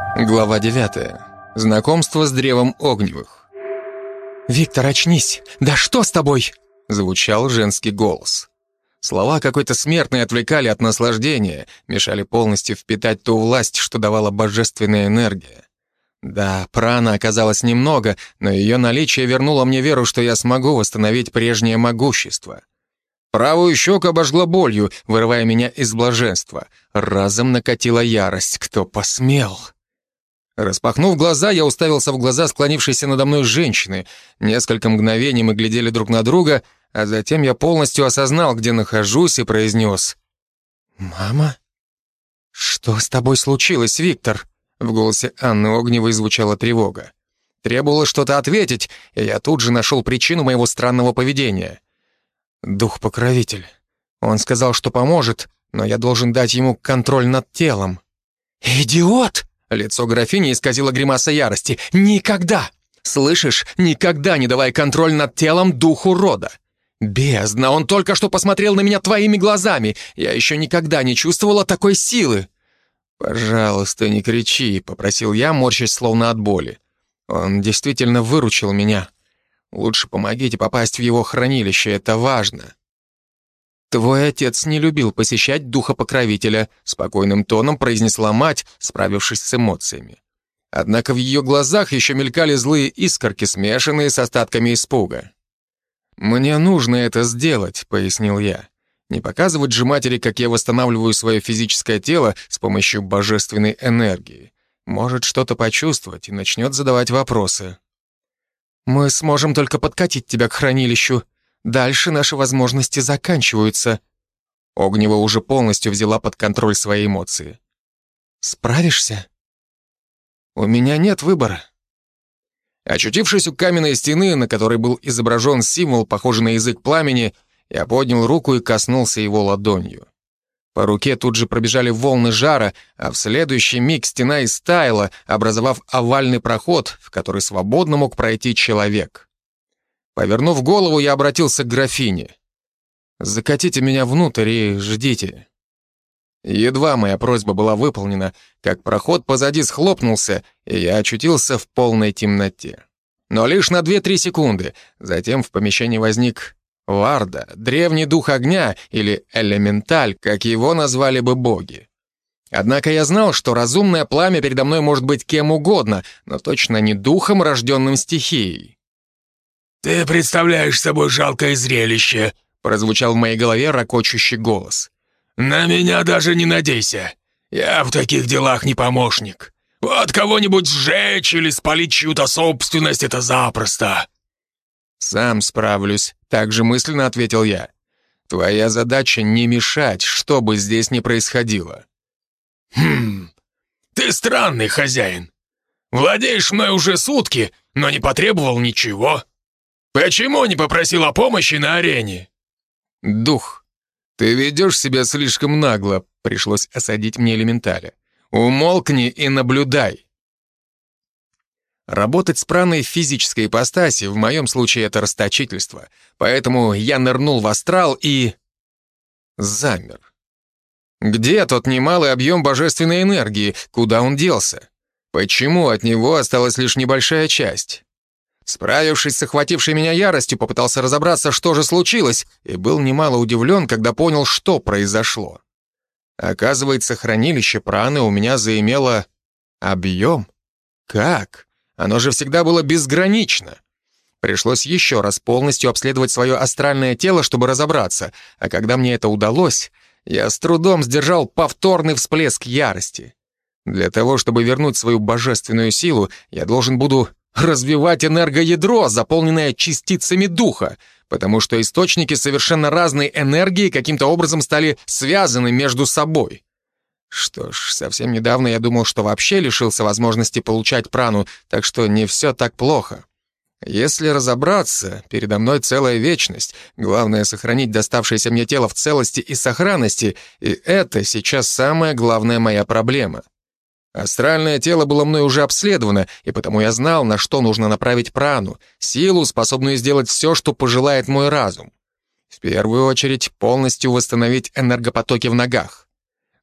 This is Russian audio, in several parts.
Глава 9. Знакомство с древом Огневых. «Виктор, очнись! Да что с тобой?» — звучал женский голос. Слова какой-то смертной отвлекали от наслаждения, мешали полностью впитать ту власть, что давала божественная энергия. Да, праны оказалось немного, но ее наличие вернуло мне веру, что я смогу восстановить прежнее могущество. Правую щеку обожгло болью, вырывая меня из блаженства. Разом накатила ярость. Кто посмел? Распахнув глаза, я уставился в глаза склонившейся надо мной женщины. Несколько мгновений мы глядели друг на друга, а затем я полностью осознал, где нахожусь, и произнес: «Мама? Что с тобой случилось, Виктор?» В голосе Анны Огневой звучала тревога. Требовалось что-то ответить, и я тут же нашел причину моего странного поведения. Дух-покровитель. Он сказал, что поможет, но я должен дать ему контроль над телом. «Идиот!» Лицо графини исказило гримаса ярости. «Никогда! Слышишь, никогда не давай контроль над телом духу рода. Бездна, он только что посмотрел на меня твоими глазами. Я еще никогда не чувствовала такой силы». «Пожалуйста, не кричи», — попросил я, морщась словно от боли. «Он действительно выручил меня. Лучше помогите попасть в его хранилище, это важно». «Твой отец не любил посещать духа-покровителя», — спокойным тоном произнесла мать, справившись с эмоциями. Однако в ее глазах еще мелькали злые искорки, смешанные с остатками испуга. «Мне нужно это сделать», — пояснил я. «Не показывать же матери, как я восстанавливаю свое физическое тело с помощью божественной энергии. Может что-то почувствовать и начнет задавать вопросы». «Мы сможем только подкатить тебя к хранилищу. Дальше наши возможности заканчиваются». Огнева уже полностью взяла под контроль свои эмоции. «Справишься?» «У меня нет выбора». Очутившись у каменной стены, на которой был изображен символ, похожий на язык пламени, я поднял руку и коснулся его ладонью. По руке тут же пробежали волны жара, а в следующий миг стена истаяла, образовав овальный проход, в который свободно мог пройти человек. Повернув голову, я обратился к графине. «Закатите меня внутрь и ждите». Едва моя просьба была выполнена, как проход позади схлопнулся, и я очутился в полной темноте. Но лишь на 2-3 секунды. Затем в помещении возник Варда, древний дух огня, или элементаль, как его назвали бы боги. Однако я знал, что разумное пламя передо мной может быть кем угодно, но точно не духом, рожденным стихией. «Ты представляешь собой жалкое зрелище», — прозвучал в моей голове ракочущий голос. «На меня даже не надейся. Я в таких делах не помощник. Вот кого-нибудь сжечь или спалить чью-то собственность — это запросто». «Сам справлюсь», — также мысленно ответил я. «Твоя задача — не мешать, что бы здесь ни происходило». Ты странный хозяин. Владеешь мной уже сутки, но не потребовал ничего. Почему не попросил о помощи на арене?» «Дух, ты ведешь себя слишком нагло», — пришлось осадить мне элементаля. «Умолкни и наблюдай». Работать с праной в физической ипостаси, в моем случае это расточительство, поэтому я нырнул в астрал и... замер. Где тот немалый объем божественной энергии? Куда он делся? Почему от него осталась лишь небольшая часть? Справившись с охватившей меня яростью, попытался разобраться, что же случилось, и был немало удивлен, когда понял, что произошло. Оказывается, хранилище праны у меня заимело объем. Как? Оно же всегда было безгранично. Пришлось еще раз полностью обследовать свое астральное тело, чтобы разобраться, а когда мне это удалось, я с трудом сдержал повторный всплеск ярости. Для того, чтобы вернуть свою божественную силу, я должен буду развивать энергоядро, заполненное частицами духа, потому что источники совершенно разной энергии каким-то образом стали связаны между собой. Что ж, совсем недавно я думал, что вообще лишился возможности получать прану, так что не все так плохо. Если разобраться, передо мной целая вечность. Главное — сохранить доставшееся мне тело в целости и сохранности, и это сейчас самая главная моя проблема. Астральное тело было мной уже обследовано, и потому я знал, на что нужно направить прану, силу, способную сделать все, что пожелает мой разум. В первую очередь, полностью восстановить энергопотоки в ногах.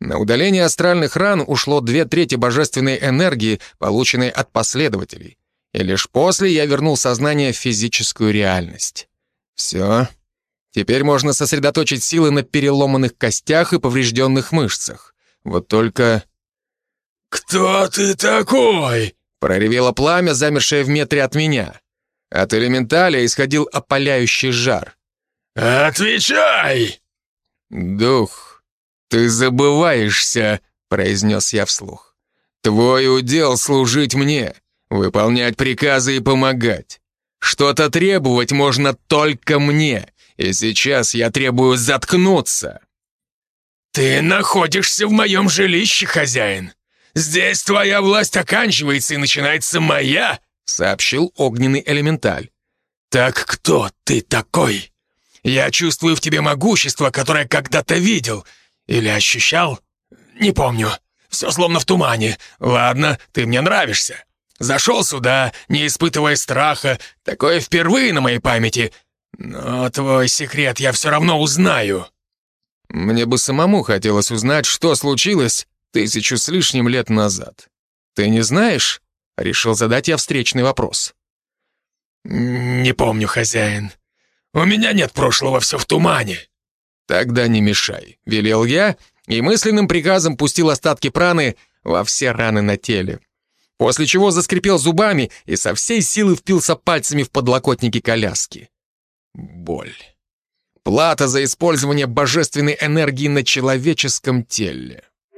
На удаление астральных ран ушло 2/3 божественной энергии, полученной от последователей. И лишь после я вернул сознание в физическую реальность. Все. Теперь можно сосредоточить силы на переломанных костях и поврежденных мышцах. Вот только... «Кто ты такой?» — проревело пламя, замершее в метре от меня. От элементаля исходил опаляющий жар. «Отвечай!» «Дух, ты забываешься», — произнес я вслух. «Твой удел служить мне, выполнять приказы и помогать. Что-то требовать можно только мне, и сейчас я требую заткнуться». «Ты находишься в моем жилище, хозяин. Здесь твоя власть оканчивается и начинается моя», — сообщил огненный элементаль. «Так кто ты такой? Я чувствую в тебе могущество, которое когда-то видел. Или ощущал? Не помню. Все словно в тумане. Ладно, ты мне нравишься. Зашел сюда, не испытывая страха. Такое впервые на моей памяти. Но твой секрет я все равно узнаю». Мне бы самому хотелось узнать, что случилось 1000 с лишним лет назад. Ты не знаешь? Решил задать я встречный вопрос. «Не помню, хозяин. У меня нет прошлого, все в тумане». «Тогда не мешай», — велел я, и мысленным приказом пустил остатки праны во все раны на теле. После чего заскрипел зубами и со всей силы впился пальцами в подлокотники коляски. Боль. Плата за использование божественной энергии на человеческом теле.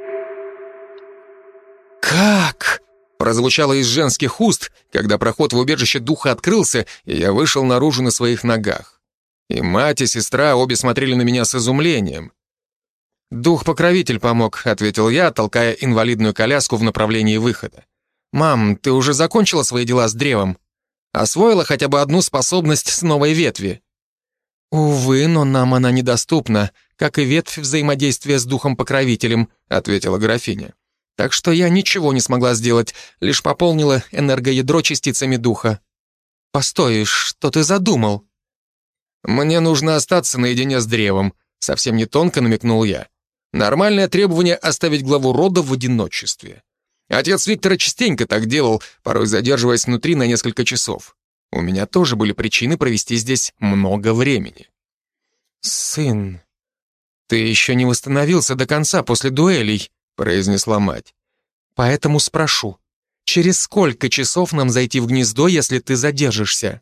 «Как?» — прозвучало из женских уст, когда проход в убежище духа открылся, и я вышел наружу на своих ногах. И мать, и сестра обе смотрели на меня с изумлением. «Дух-покровитель помог», — ответил я, толкая инвалидную коляску в направлении выхода. «Мам, ты уже закончила свои дела с древом? Освоила хотя бы одну способность с новой ветви?» «Увы, но нам она недоступна, как и ветвь взаимодействия с духом-покровителем», — ответила графиня. «Так что я ничего не смогла сделать, лишь пополнила энергоядро частицами духа». «Постой, что ты задумал?» «Мне нужно остаться наедине с древом», — совсем не тонко намекнул я. «Нормальное требование — оставить главу рода в одиночестве. Отец Виктора частенько так делал, порой задерживаясь внутри на несколько часов. У меня тоже были причины провести здесь много времени». «Сын, ты еще не восстановился до конца после дуэлей», — произнесла мать. «Поэтому спрошу, через сколько часов нам зайти в гнездо, если ты задержишься?»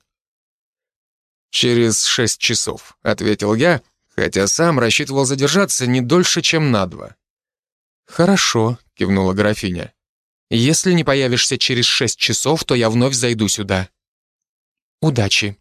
«Через 6 часов», — ответил я, хотя сам рассчитывал задержаться не дольше, чем на 2. «Хорошо», — кивнула графиня. «Если не появишься через 6 часов, то я вновь зайду сюда. Удачи».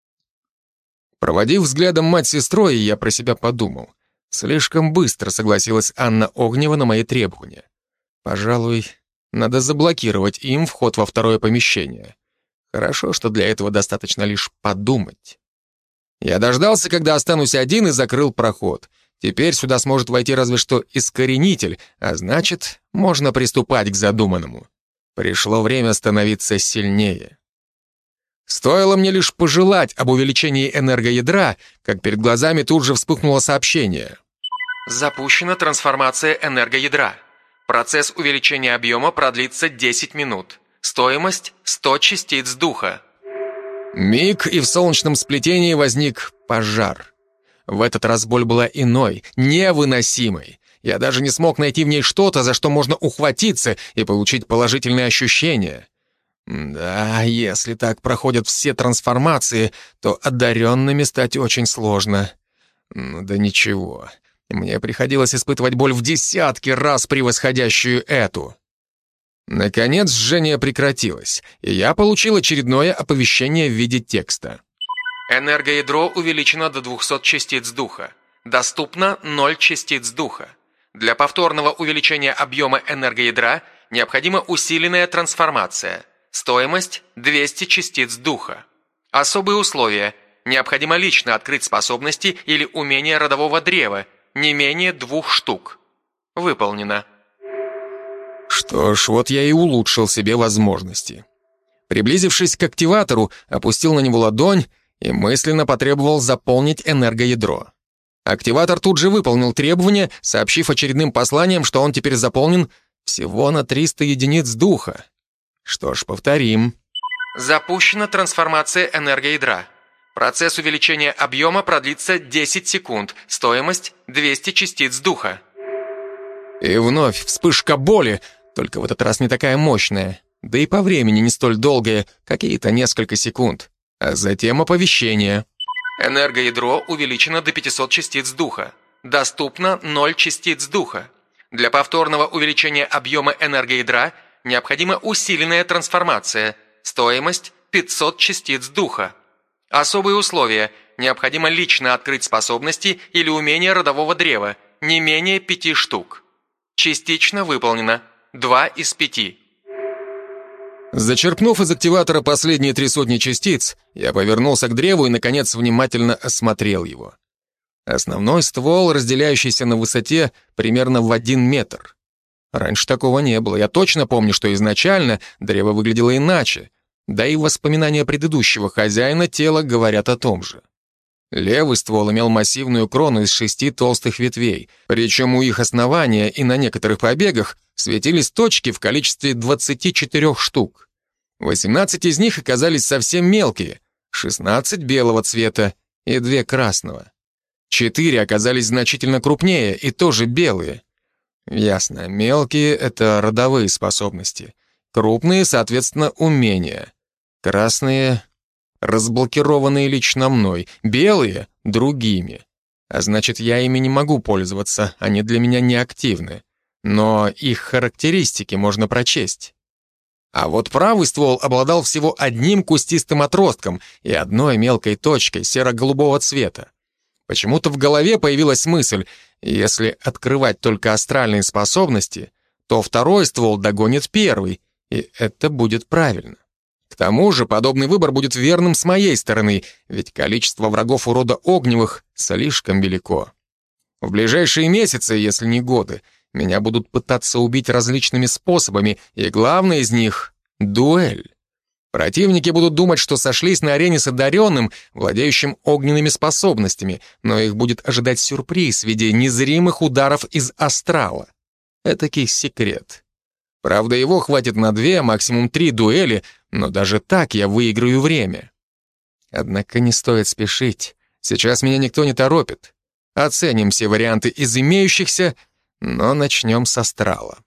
Проводив взглядом мать с сестрой, я про себя подумал. Слишком быстро согласилась Анна Огнева на мои требования. Пожалуй, надо заблокировать им вход во второе помещение. Хорошо, что для этого достаточно лишь подумать. Я дождался, когда останусь один, и закрыл проход. Теперь сюда сможет войти разве что искоренитель, а значит, можно приступать к задуманному. Пришло время становиться сильнее. Стоило мне лишь пожелать об увеличении энергоядра, как перед глазами тут же вспыхнуло сообщение. Запущена трансформация энергоядра. Процесс увеличения объема продлится 10 минут. Стоимость 100 частиц духа. Миг, и в солнечном сплетении возник пожар. В этот раз боль была иной, невыносимой. Я даже не смог найти в ней что-то, за что можно ухватиться и получить положительные ощущения. Да, если так проходят все трансформации, то одаренными стать очень сложно. Ну да ничего. Мне приходилось испытывать боль в десятки раз превосходящую эту. Наконец жжение прекратилось, и я получил очередное оповещение в виде текста. Энергоядро увеличено до 200 частиц духа. Доступно 0 частиц духа. Для повторного увеличения объема энергоядра необходима усиленная трансформация. Стоимость 200 частиц духа. Особые условия. Необходимо лично открыть способности или умения родового древа, не менее 2 штук. Выполнено. Что ж, вот я и улучшил себе возможности. Приблизившись к активатору, опустил на него ладонь и мысленно потребовал заполнить энергоядро. Активатор тут же выполнил требование, сообщив очередным посланием, что он теперь заполнен всего на 300 единиц духа. Что ж, повторим. Запущена трансформация энергоядра. Процесс увеличения объема продлится 10 секунд. Стоимость 200 частиц духа. И вновь вспышка боли, только в этот раз не такая мощная. Да и по времени не столь долгое, какие-то несколько секунд. А затем оповещение. Энергоядро увеличено до 500 частиц духа. Доступно 0 частиц духа. Для повторного увеличения объема энергоядра необходима усиленная трансформация. Стоимость 500 частиц духа. Особые условия. Необходимо лично открыть способности или умения родового древа. Не менее 5 штук. Частично выполнено. 2 из 5. Зачерпнув из активатора последние 300 частиц, я повернулся к древу и, наконец, внимательно осмотрел его. Основной ствол, разделяющийся на высоте примерно в 1 метр. Раньше такого не было. Я точно помню, что изначально древо выглядело иначе, да и воспоминания предыдущего хозяина тела говорят о том же. Левый ствол имел массивную крону из 6 толстых ветвей, причем у их основания и на некоторых побегах светились точки в количестве 24 штук. 18 из них оказались совсем мелкие, 16 белого цвета и 2 красного. 4 оказались значительно крупнее и тоже белые. Ясно, мелкие — это родовые способности. Крупные, соответственно, умения. Красные — разблокированные лично мной, белые — другими. А значит, я ими не могу пользоваться, они для меня неактивны. Но их характеристики можно прочесть. А вот правый ствол обладал всего одним кустистым отростком и одной мелкой точкой серо-голубого цвета. Почему-то в голове появилась мысль, если открывать только астральные способности, то второй ствол догонит первый, и это будет правильно. К тому же подобный выбор будет верным с моей стороны, ведь количество врагов у рода Огневых слишком велико. В ближайшие месяцы, если не годы, меня будут пытаться убить различными способами, и главный из них — дуэль. Противники будут думать, что сошлись на арене с одаренным, владеющим огненными способностями, но их будет ожидать сюрприз в виде незримых ударов из астрала. Этакий секрет. Правда, его хватит на 2, максимум 3 дуэли, но даже так я выиграю время. Однако не стоит спешить. Сейчас меня никто не торопит. Оценим все варианты из имеющихся, но начнем с астрала.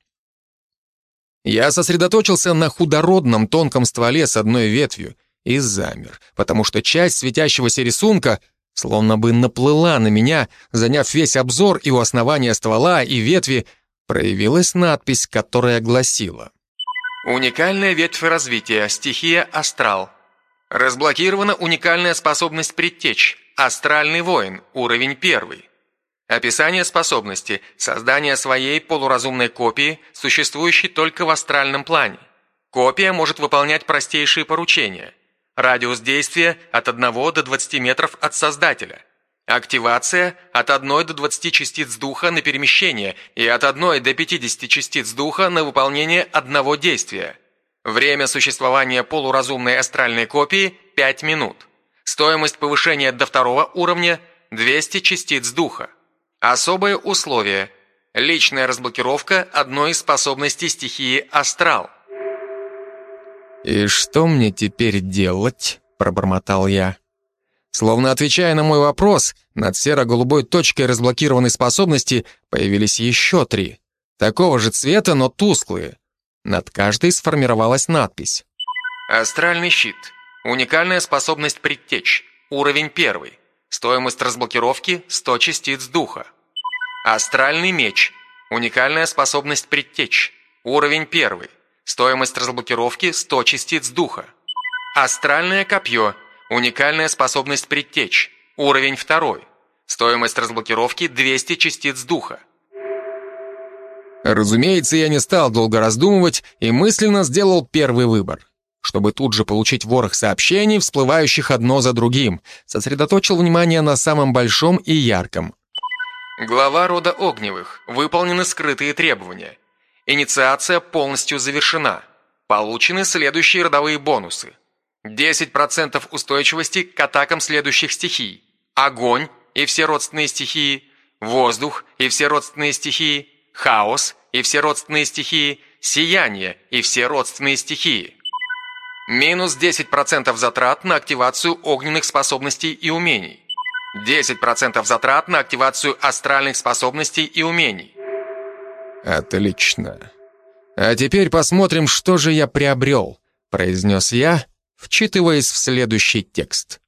Я сосредоточился на худородном тонком стволе с одной ветвью и замер, потому что часть светящегося рисунка словно бы наплыла на меня, заняв весь обзор, и у основания ствола и ветви проявилась надпись, которая гласила: «Уникальная ветвь развития, стихия астрал. Разблокирована уникальная способность предтеч, астральный воин, уровень 1. Описание способности – создание своей полуразумной копии, существующей только в астральном плане. Копия может выполнять простейшие поручения. Радиус действия – от 1 до 20 метров от создателя. Активация – от 1 до 20 частиц духа на перемещение и от 1 до 50 частиц духа на выполнение одного действия. Время существования полуразумной астральной копии – 5 минут. Стоимость повышения до 2 уровня – 200 частиц духа. Особые условия. Личная разблокировка одной из способностей стихии астрал». «И что мне теперь делать?» — пробормотал я. Словно отвечая на мой вопрос, над серо-голубой точкой разблокированной способности появились еще 3. Такого же цвета, но тусклые. Над каждой сформировалась надпись. «Астральный щит. Уникальная способность предтеч. Уровень 1. Стоимость разблокировки – 100 частиц духа. Астральный меч. Уникальная способность предтеч. Уровень 1. Стоимость разблокировки – 100 частиц духа. Астральное копье. Уникальная способность предтеч. Уровень 2. Стоимость разблокировки – 200 частиц духа». Разумеется, я не стал долго раздумывать и мысленно сделал первый выбор. Чтобы тут же получить ворох сообщений, всплывающих одно за другим, сосредоточил внимание на самом большом и ярком. Глава рода Огневых. Выполнены скрытые требования. Инициация полностью завершена. Получены следующие родовые бонусы. 10% устойчивости к атакам следующих стихий. Огонь и все родственные стихии, воздух и все родственные стихии, хаос и все родственные стихии, сияние и все родственные стихии. Минус 10% затрат на активацию огненных способностей и умений. 10% затрат на активацию астральных способностей и умений. Отлично. А теперь посмотрим, что же я приобрел, произнес я, вчитываясь в следующий текст.